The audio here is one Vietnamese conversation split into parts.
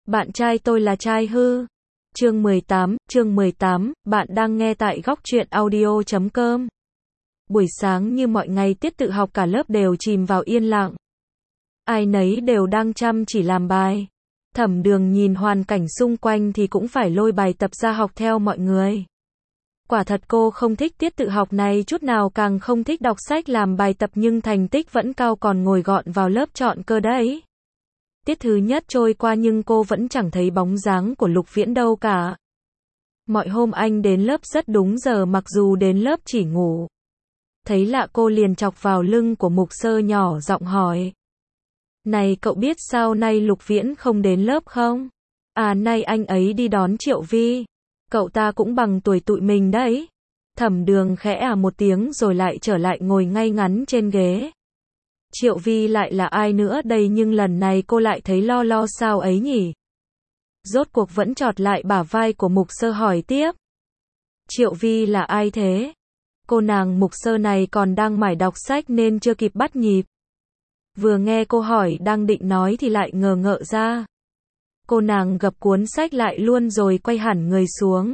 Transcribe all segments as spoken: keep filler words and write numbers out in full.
Bạn trai tôi là trai hư. Chương mười tám, chương mười tám, bạn đang nghe tại góc truyện audio chấm com. Buổi sáng như mọi ngày tiết tự học cả lớp đều chìm vào yên lặng. Ai nấy đều đang chăm chỉ làm bài. Thẩm Đường nhìn hoàn cảnh xung quanh thì cũng phải lôi bài tập ra học theo mọi người. Quả thật cô không thích tiết tự học này chút nào, càng không thích đọc sách làm bài tập, nhưng thành tích vẫn cao còn ngồi gọn vào lớp chọn cơ đấy. Tiết thứ nhất trôi qua nhưng cô vẫn chẳng thấy bóng dáng của Lục Viễn đâu cả. Mọi hôm anh đến lớp rất đúng giờ, mặc dù đến lớp chỉ ngủ. Thấy lạ cô liền chọc vào lưng của Mục Sơ nhỏ giọng hỏi. Này cậu biết sao nay Lục Viễn không đến lớp không? À, nay anh ấy đi đón Triệu Vi. Cậu ta cũng bằng tuổi tụi mình đấy. Thẩm Đường khẽ à một tiếng rồi lại trở lại ngồi ngay ngắn trên ghế. Triệu Vi lại là ai nữa đây, nhưng lần này cô lại thấy lo lo sao ấy nhỉ? Rốt cuộc vẫn chọt lại bả vai của Mục Sơ hỏi tiếp. Triệu Vi là ai thế? Cô nàng Mục Sơ này còn đang mải đọc sách nên chưa kịp bắt nhịp. Vừa nghe cô hỏi đang định nói thì lại ngờ ngợ ra. Cô nàng gập cuốn sách lại luôn rồi quay hẳn người xuống.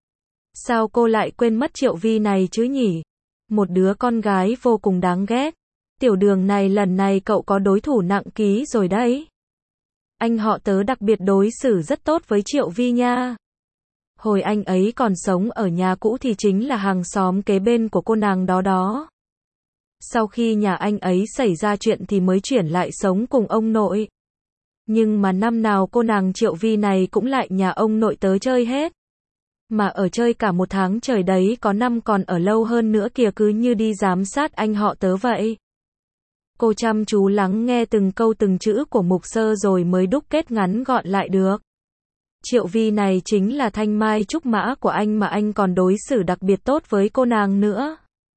Sao cô lại quên mất Triệu Vi này chứ nhỉ? Một đứa con gái vô cùng đáng ghét. Tiểu Đường này, lần này cậu có đối thủ nặng ký rồi đấy. Anh họ tớ đặc biệt đối xử rất tốt với Triệu Vi nha. Hồi anh ấy còn sống ở nhà cũ thì chính là hàng xóm kế bên của cô nàng đó đó. Sau khi nhà anh ấy xảy ra chuyện thì mới chuyển lại sống cùng ông nội. Nhưng mà năm nào cô nàng Triệu Vi này cũng lại nhà ông nội tớ chơi hết. Mà ở chơi cả một tháng trời đấy, có năm còn ở lâu hơn nữa kìa, cứ như đi giám sát anh họ tớ vậy. Cô chăm chú lắng nghe từng câu từng chữ của Mục Sơ rồi mới đúc kết ngắn gọn lại được. Triệu Vi này chính là thanh mai trúc mã của anh, mà anh còn đối xử đặc biệt tốt với cô nàng nữa.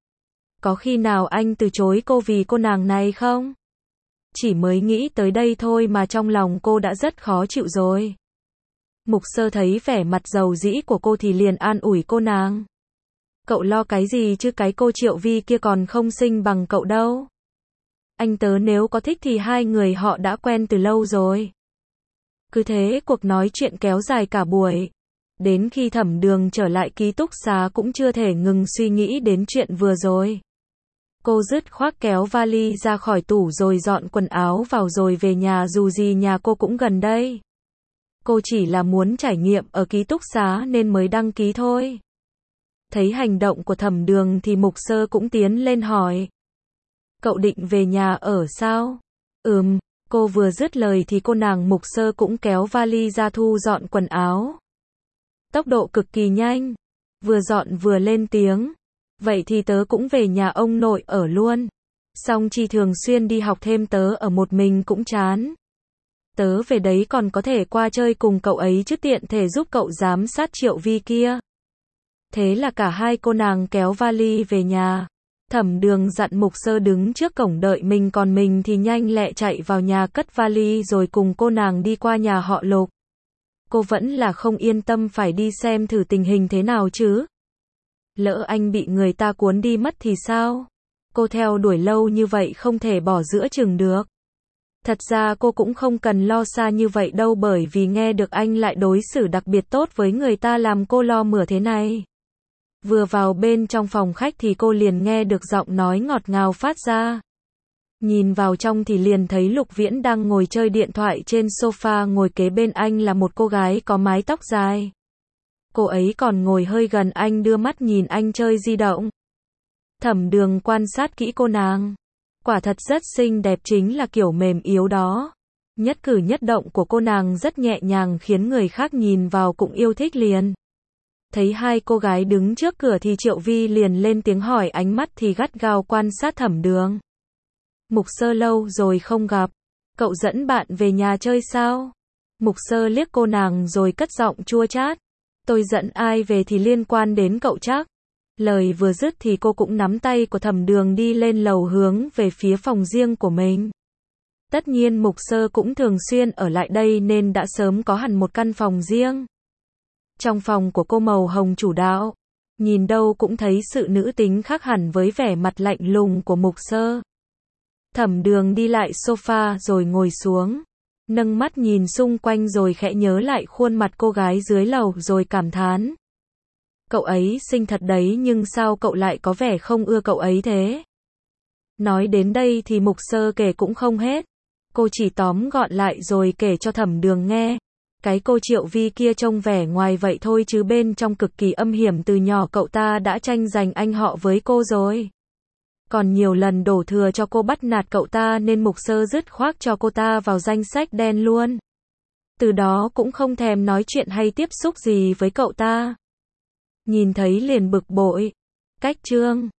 Có khi nào anh từ chối cô vì cô nàng này không? Chỉ mới nghĩ tới đây thôi mà trong lòng cô đã rất khó chịu rồi. Mục Sơ thấy vẻ mặt dầu dĩ của cô thì liền an ủi cô nàng. Cậu lo cái gì chứ, cái cô Triệu Vi kia còn không xinh bằng cậu đâu. Anh tớ nếu có thích thì hai người họ đã quen từ lâu rồi. Cứ thế cuộc nói chuyện kéo dài cả buổi. Đến khi Thẩm Đường trở lại ký túc xá cũng chưa thể ngừng suy nghĩ đến chuyện vừa rồi. Cô dứt khoát kéo vali ra khỏi tủ rồi dọn quần áo vào rồi về nhà, dù gì nhà cô cũng gần đây. Cô chỉ là muốn trải nghiệm ở ký túc xá nên mới đăng ký thôi. Thấy hành động của Thẩm Đường thì Mục Sơ cũng tiến lên hỏi. Cậu định về nhà ở sao? Ừm, cô vừa dứt lời thì cô nàng Mục Sơ cũng kéo vali ra thu dọn quần áo. Tốc độ cực kỳ nhanh. Vừa dọn vừa lên tiếng. Vậy thì tớ cũng về nhà ông nội ở luôn. Xong chi thường xuyên đi học thêm, tớ ở một mình cũng chán. Tớ về đấy còn có thể qua chơi cùng cậu ấy chứ, tiện thể giúp cậu giám sát Triệu Vi kia. Thế là cả hai cô nàng kéo vali về nhà. Thẩm Đường dặn Mục Sơ đứng trước cổng đợi mình, còn mình thì nhanh lẹ chạy vào nhà cất vali rồi cùng cô nàng đi qua nhà họ Lục. Cô vẫn là không yên tâm, phải đi xem thử tình hình thế nào chứ. Lỡ anh bị người ta cuốn đi mất thì sao? Cô theo đuổi lâu như vậy không thể bỏ giữa chừng được. Thật ra cô cũng không cần lo xa như vậy đâu, bởi vì nghe được anh lại đối xử đặc biệt tốt với người ta làm cô lo mửa thế này. Vừa vào bên trong phòng khách thì cô liền nghe được giọng nói ngọt ngào phát ra. Nhìn vào trong thì liền thấy Lục Viễn đang ngồi chơi điện thoại trên sofa, ngồi kế bên anh là một cô gái có mái tóc dài. Cô ấy còn ngồi hơi gần anh, đưa mắt nhìn anh chơi di động. Thẩm Đường quan sát kỹ cô nàng. Quả thật rất xinh đẹp, chính là kiểu mềm yếu đó. Nhất cử nhất động của cô nàng rất nhẹ nhàng, khiến người khác nhìn vào cũng yêu thích liền. Thấy hai cô gái đứng trước cửa thì Triệu Vi liền lên tiếng hỏi, ánh mắt thì gắt gao quan sát Thẩm Đường. Mục Sơ, lâu rồi không gặp. Cậu dẫn bạn về nhà chơi sao? Mục Sơ liếc cô nàng rồi cất giọng chua chát. Tôi dẫn ai về thì liên quan đến cậu chắc. Lời vừa dứt thì cô cũng nắm tay của Thẩm Đường đi lên lầu hướng về phía phòng riêng của mình. Tất nhiên Mục Sơ cũng thường xuyên ở lại đây nên đã sớm có hẳn một căn phòng riêng. Trong phòng của cô màu hồng chủ đạo, nhìn đâu cũng thấy sự nữ tính khác hẳn với vẻ mặt lạnh lùng của Mục Sơ. Thẩm Đường đi lại sofa rồi ngồi xuống. Nâng mắt nhìn xung quanh rồi khẽ nhớ lại khuôn mặt cô gái dưới lầu rồi cảm thán. Cậu ấy xinh thật đấy nhưng sao cậu lại có vẻ không ưa cậu ấy thế? Nói đến đây thì Mục Sơ kể cũng không hết. Cô chỉ tóm gọn lại rồi kể cho Thẩm Đường nghe. Cái cô Triệu Vi kia trông vẻ ngoài vậy thôi chứ bên trong cực kỳ âm hiểm, từ nhỏ cậu ta đã tranh giành anh họ với cô rồi. Còn nhiều lần đổ thừa cho cô bắt nạt cậu ta nên Mục Sơ dứt khoát cho cô ta vào danh sách đen luôn. Từ đó cũng không thèm nói chuyện hay tiếp xúc gì với cậu ta. Nhìn thấy liền bực bội. Cách chương